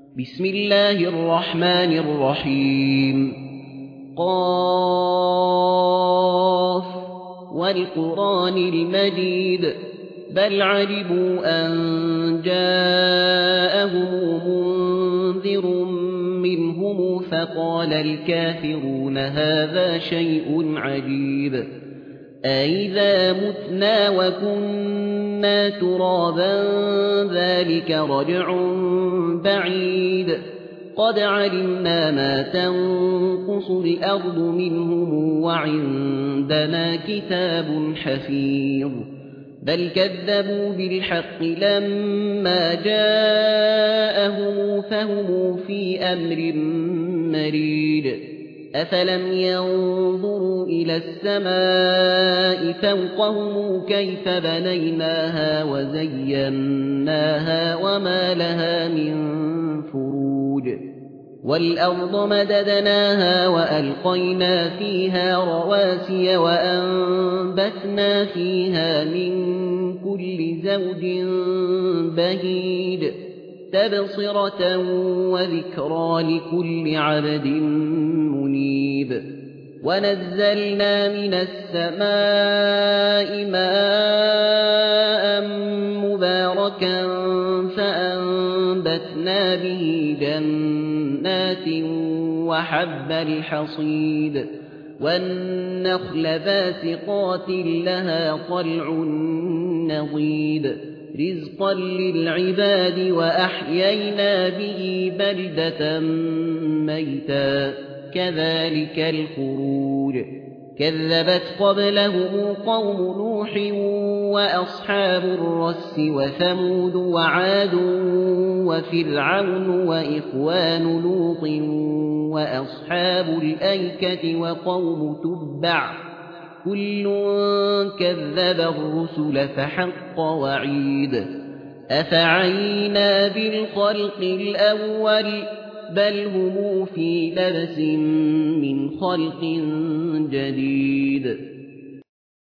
بسم الله الرحمن الرحيم قاف والقرآن المجيد بل عجبوا أن جاءهم منذر منهم فقال الكافرون هذا شيء عجيب أإذا متنا وكنا ترابا ذلك رجع بعيد قد علمنا ما تنقص الأرض منهم وعندنا كتاب حفيظ بل كذبوا بالحق لما جاءهم فهم في أمر مريد أفلم ينظروا إلى السماء فوقهم كيف بنيناها وزيناها وما لها من فروج والأرض مددناها وألقينا فيها رواسي وأنبتنا فيها من كل زوج بهيج تبصرة وذكرى لكل عبد منيب ونزلنا من السماء ماء مباركا فأنبتنا به جنات وحب الحصيد والنخل باسقات لها طلع نضيد رزقا للعباد وأحيينا به بلدة ميتا كذلك الخروج كذبت قبلهم قوم نوح وأصحاب الرس وثمود وعاد وفرعون وإخوان لوط وأصحاب الأيكة وقوم تبع كل كذب الرسل فحق وعيد أفعينا بالخلق الأول بل هم في لبس من خلق جديد